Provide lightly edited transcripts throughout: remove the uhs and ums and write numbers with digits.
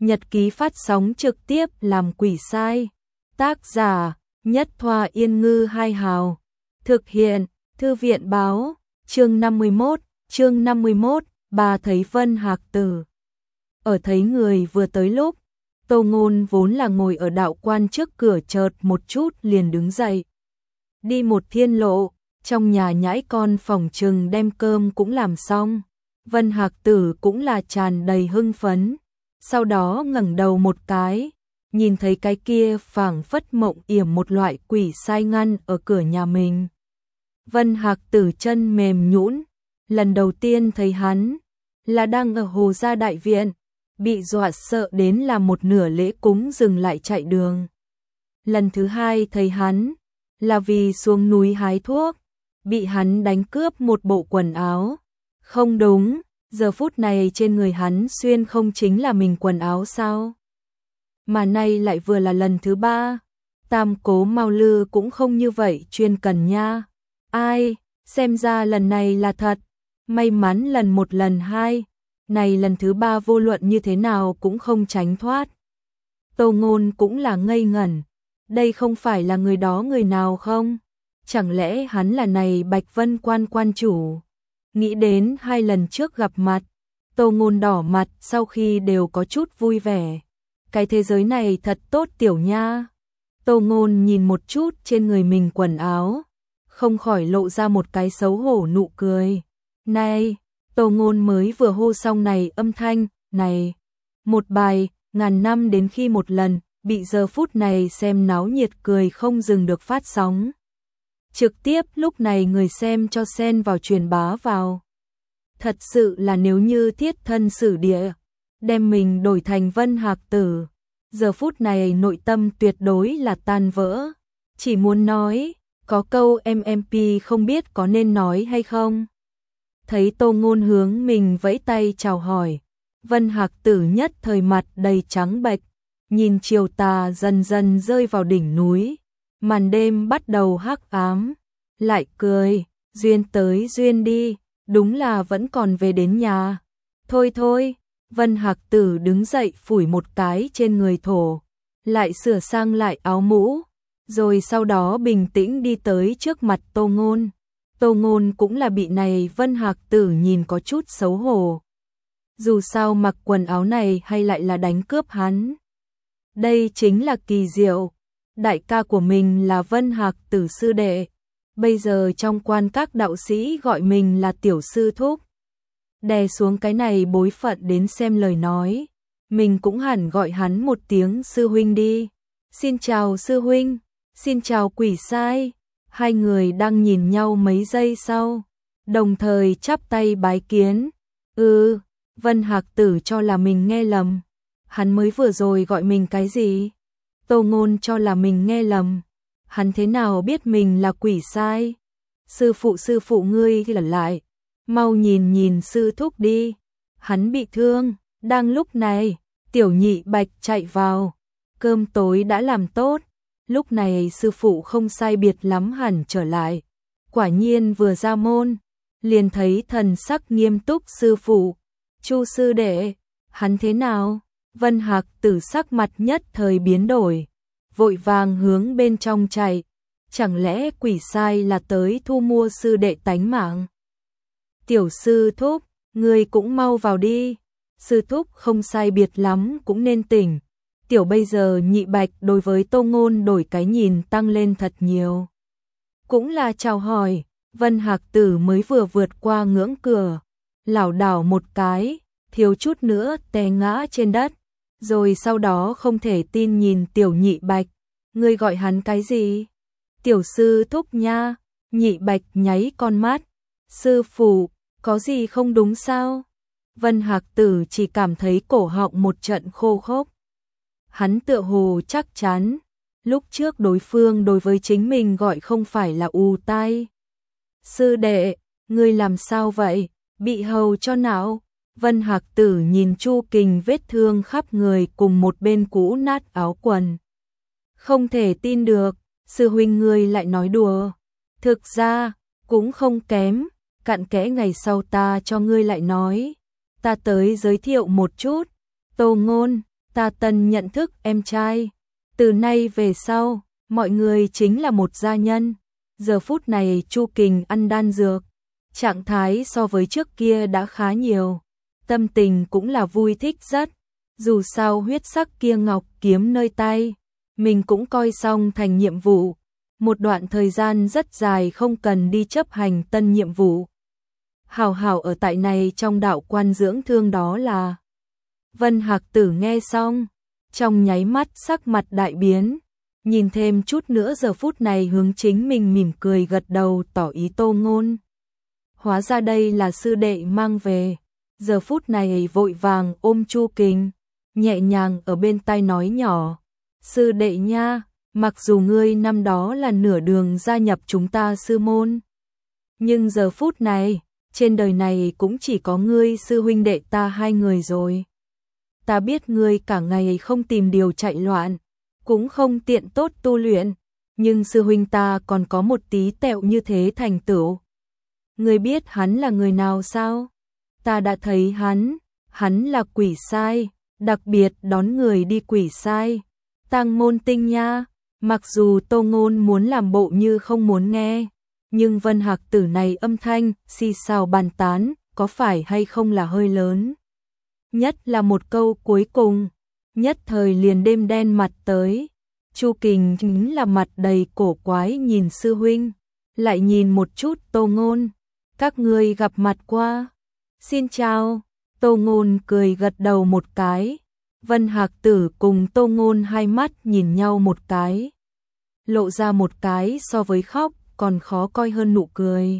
Nhật ký phát sóng trực tiếp làm quỷ sai. Tác giả: Nhất Thoa Yên Ngư Hai Hào. Thực hiện: Thư viện báo. Chương 51, bà thấy Vân Hạc Tử. Ở thấy người vừa tới lúc, Tô Ngôn vốn là ngồi ở đạo quan trước cửa chợt một chút liền đứng dậy. Đi một thiên lộ, trong nhà nhãi con phòng trừng đem cơm cũng làm xong. Vân Hạc Tử cũng là tràn đầy hưng phấn. Sau đó ngẩng đầu một cái, nhìn thấy cái kia phảng phất mộng yểm một loại quỷ sai ngăn ở cửa nhà mình. Vân Hạc Tử chân mềm nhũn, lần đầu tiên thấy hắn là đang ở Hồ Gia Đại Viện, bị dọa sợ đến là một nửa lễ cúng dừng lại chạy đường. Lần thứ hai thấy hắn là vì xuống núi hái thuốc, bị hắn đánh cướp một bộ quần áo. Không đúng, giờ phút này trên người hắn xuyên không chính là mình quần áo sao? Mà nay lại vừa là lần thứ ba. Tam Cố Mao Lư cũng không như vậy chuyên cần nha. Ai, xem ra lần này là thật. May mắn lần một lần hai, này lần thứ ba vô luận như thế nào cũng không tránh thoát. Tô Ngôn cũng là ngây ngẩn. Đây không phải là người đó người nào không? Chẳng lẽ hắn là này Bạch Vân Quan quan chủ? Nghĩ đến hai lần trước gặp mặt, Tô Ngôn đỏ mặt sau khi đều có chút vui vẻ. Cái thế giới này thật tốt tiểu nha. Tô Ngôn nhìn một chút trên người mình quần áo, không khỏi lộ ra một cái xấu hổ nụ cười. Này, Tô Ngôn mới vừa hô xong này âm thanh, này, một bài, ngàn năm đến khi một lần, bị giờ phút này xem náo nhiệt cười không dừng được phát sóng. Trực tiếp lúc này người xem cho xen vào truyền bá vào. Thật sự là nếu như thiết thân sử địa, đem mình đổi thành Vân Hạc Tử, giờ phút này nội tâm tuyệt đối là tan vỡ. Chỉ muốn nói, có câu MMP không biết có nên nói hay không. Thấy Tô Ngôn hướng mình vẫy tay chào hỏi, Vân Hạc Tử nhất thời mặt đầy trắng bệch, nhìn chiều tà dần dần rơi vào đỉnh núi, màn đêm bắt đầu hắc ám, lại cười, duyên tới duyên đi, đúng là vẫn còn về đến nhà. Thôi thôi, Vân Hạc Tử đứng dậy phủi một cái trên người thổ, lại sửa sang lại áo mũ, rồi sau đó bình tĩnh đi tới trước mặt Tô Ngôn. Tô Ngôn cũng là bị này Vân Hạc Tử nhìn có chút xấu hổ. Dù sao mặc quần áo này hay lại là đánh cướp hắn. Đây chính là kỳ diệu. Đại ca của mình là Vân Hạc Tử sư đệ. Bây giờ trong quan các đạo sĩ gọi mình là tiểu sư thúc. Đè xuống cái này bối phận đến xem lời nói. Mình cũng hẳn gọi hắn một tiếng sư huynh đi. Xin chào sư huynh. Xin chào quỷ sai. Hai người đang nhìn nhau mấy giây sau, đồng thời chắp tay bái kiến. Vân Hạc Tử cho là mình nghe lầm. Hắn mới vừa rồi gọi mình cái gì? Tô Ngôn cho là mình nghe lầm. Hắn thế nào biết mình là quỷ sai? Sư phụ ngươi thì lẩn lại. Mau nhìn nhìn sư thúc đi. Hắn bị thương. Đang lúc này, Tiểu Nhị Bạch chạy vào. Cơm tối đã làm tốt. Lúc này sư phụ không sai biệt lắm hẳn trở lại. Quả nhiên vừa ra môn, liền thấy thần sắc nghiêm túc sư phụ. Chu sư đệ, hắn thế nào? Vân Hạc Tử sắc mặt nhất thời biến đổi, vội vàng hướng bên trong chạy. Chẳng lẽ quỷ sai là tới thu mua sư đệ tánh mạng? Tiểu sư thúc, ngươi cũng mau vào đi. Sư thúc không sai biệt lắm cũng nên tỉnh. Tiểu bây giờ Nhị Bạch đối với Tô Ngôn đổi cái nhìn tăng lên thật nhiều. Cũng là chào hỏi, Vân Hạc Tử mới vừa vượt qua ngưỡng cửa, lảo đảo một cái, thiếu chút nữa té ngã trên đất, rồi sau đó không thể tin nhìn Tiểu Nhị Bạch, ngươi gọi hắn cái gì? Tiểu sư thúc nha. Nhị Bạch nháy con mắt, sư phụ, có gì không đúng sao? Vân Hạc Tử chỉ cảm thấy cổ họng một trận khô khốc. Hắn tựa hồ chắc chắn, lúc trước đối phương đối với chính mình gọi không phải là u tai. Sư đệ, ngươi làm sao vậy? Bị hầu cho não? Vân Hạc Tử nhìn Chu Kình vết thương khắp người cùng một bên cũ nát áo quần. Không thể tin được, sư huynh ngươi lại nói đùa. Thực ra, cũng không kém, cặn kẽ ngày sau ta cho ngươi lại nói. Ta tới giới thiệu một chút, Tô Ngôn. ta tân nhận thức em trai. Từ nay về sau, mọi người chính là một gia nhân. Giờ phút này Chu Kình ăn đan dược, trạng thái so với trước kia đã khá nhiều. Tâm tình cũng là vui thích rất. Dù sao huyết sắc kia ngọc kiếm nơi tay, mình cũng coi xong thành nhiệm vụ. Một đoạn thời gian rất dài không cần đi chấp hành tân nhiệm vụ. Hảo hảo ở tại này trong đạo quan dưỡng thương đó là. Vân Hạc Tử nghe xong, trong nháy mắt sắc mặt đại biến, nhìn thêm chút nữa giờ phút này hướng chính mình mỉm cười gật đầu tỏ ý Tô Ngôn. Hóa ra đây là sư đệ mang về, giờ phút này vội vàng ôm Chu Kình, nhẹ nhàng ở bên tai nói nhỏ, sư đệ nha, mặc dù ngươi năm đó là nửa đường gia nhập chúng ta sư môn, nhưng giờ phút này, trên đời này cũng chỉ có ngươi sư huynh đệ ta hai người rồi. Ta biết ngươi cả ngày không tìm điều chạy loạn, cũng không tiện tốt tu luyện, nhưng sư huynh ta còn có một tí tẹo như thế thành tựu. Ngươi biết hắn là người nào sao? Ta đã thấy hắn là quỷ sai, đặc biệt đón người đi quỷ sai. Tang Môn Tinh nha, mặc dù Tô Ngôn muốn làm bộ như không muốn nghe, nhưng Vân Hạc Tử này âm thanh, xì xào bàn tán, có phải hay không là hơi lớn. Nhất là một câu cuối cùng, nhất thời liền đêm đen mặt tới. Chu Kình chính là mặt đầy cổ quái nhìn sư huynh, lại nhìn một chút Tô Ngôn. Các ngươi gặp mặt qua. Xin chào. Tô Ngôn cười gật đầu một cái. Vân Hạc Tử cùng Tô Ngôn hai mắt nhìn nhau một cái. Lộ ra một cái so với khóc còn khó coi hơn nụ cười.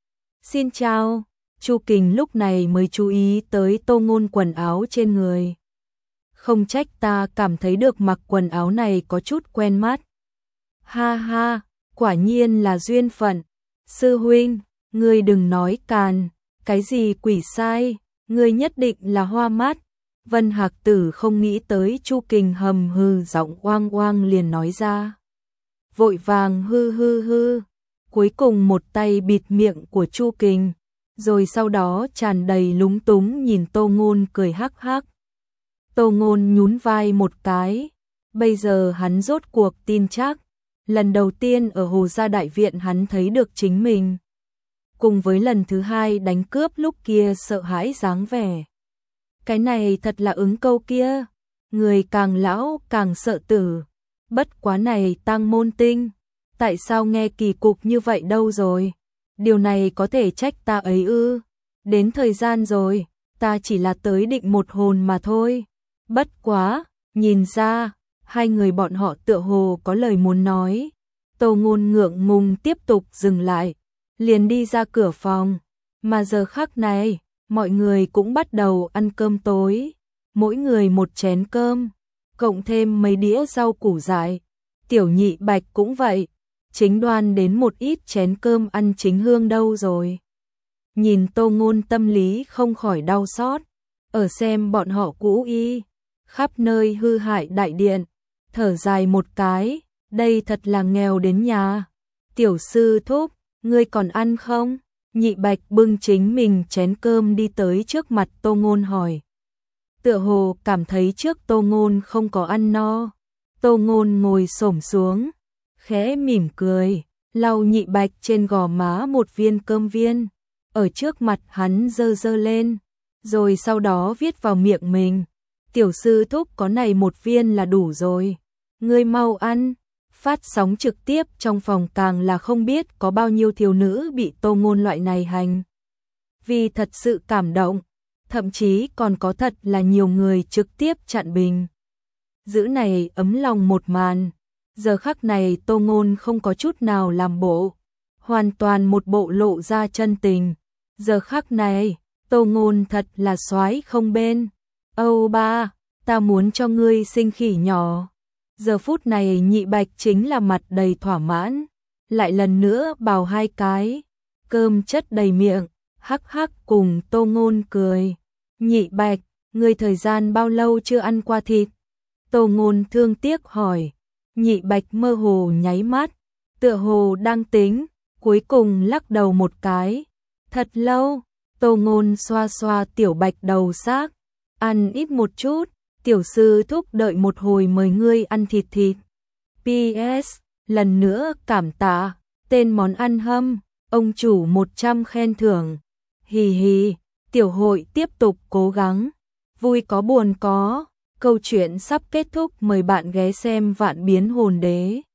Xin chào. Chu Kình lúc này mới chú ý tới Tô Ngôn quần áo trên người. Không trách ta cảm thấy được mặc quần áo này có chút quen mắt. Ha ha, quả nhiên là duyên phận. Sư huynh, ngươi đừng nói càn, cái gì quỷ sai, ngươi nhất định là hoa mắt. Vân Hạc Tử không nghĩ tới Chu Kình hầm hừ giọng oang oang liền nói ra. Vội vàng hư hư hư, cuối cùng một tay bịt miệng của Chu Kình, rồi sau đó tràn đầy lúng túng nhìn Tô Ngôn cười hắc hắc. Tô Ngôn nhún vai một cái, bây giờ hắn rốt cuộc tin chắc, lần đầu tiên ở Hồ Gia Đại Viện hắn thấy được chính mình. Cùng với lần thứ hai đánh cướp lúc kia sợ hãi dáng vẻ. Cái này thật là ứng câu kia, người càng lão càng sợ tử. Bất quá này Tang Môn Tinh, tại sao nghe kỳ cục như vậy đâu rồi? Điều này có thể trách ta ấy ư? Đến thời gian rồi, ta chỉ là tới định một hồn mà thôi. Bất quá, nhìn ra, hai người bọn họ tựa hồ có lời muốn nói. Tô Ngôn ngượng ngùng tiếp tục dừng lại, liền đi ra cửa phòng. Mà giờ khắc này, mọi người cũng bắt đầu ăn cơm tối. Mỗi người một chén cơm, cộng thêm mấy đĩa rau củ dại. Tiểu Nhị Bạch cũng vậy, chính đoan đến một ít chén cơm ăn chính hương đâu rồi. Nhìn Tô Ngôn tâm lý không khỏi đau xót, ở xem bọn họ cũ y, khắp nơi hư hại đại điện, thở dài một cái, đây thật là nghèo đến nhà. Tiểu sư thúc, ngươi còn ăn không? Nhị Bạch bưng chính mình chén cơm đi tới trước mặt Tô Ngôn hỏi. Tựa hồ cảm thấy trước Tô Ngôn không có ăn no. Tô Ngôn ngồi xổm xuống, khẽ mỉm cười, lau Nhị Bạch trên gò má một viên cơm viên, ở trước mặt hắn dơ dơ lên, rồi sau đó viết vào miệng mình. Tiểu sư thúc có này một viên là đủ rồi, ngươi mau ăn. Phát sóng trực tiếp trong phòng càng là không biết có bao nhiêu thiếu nữ bị Tô Ngôn loại này hành. Vì thật sự cảm động, thậm chí còn có thật là nhiều người trực tiếp chặn bình. Giữ này ấm lòng một màn, giờ khắc này Tô Ngôn không có chút nào làm bộ, hoàn toàn một bộ lộ ra chân tình. Giờ khắc này, Tô Ngôn thật là soái không bên. Âu ba, ta muốn cho ngươi sinh khỉ nhỏ. Giờ phút này Nhị Bạch chính là mặt đầy thỏa mãn, lại lần nữa bào hai cái, cơm chất đầy miệng, hắc hắc cùng Tô Ngôn cười. Nhị Bạch, ngươi thời gian bao lâu chưa ăn qua thịt? Tô Ngôn thương tiếc hỏi. Nhị Bạch mơ hồ nháy mắt, tựa hồ đang tính, cuối cùng lắc đầu một cái. Thật lâu. Tô Ngôn xoa xoa tiểu Bạch đầu xác, ăn ít một chút. tiểu sư thúc đợi một hồi mời ngươi ăn thịt thịt. PS, lần nữa cảm tạ, tên món ăn hâm, ông chủ 100 khen thưởng. Hì hì, tiểu hội tiếp tục cố gắng. Vui có buồn có, câu chuyện sắp kết thúc, mời bạn ghé xem Vạn Biến Hồn Đế.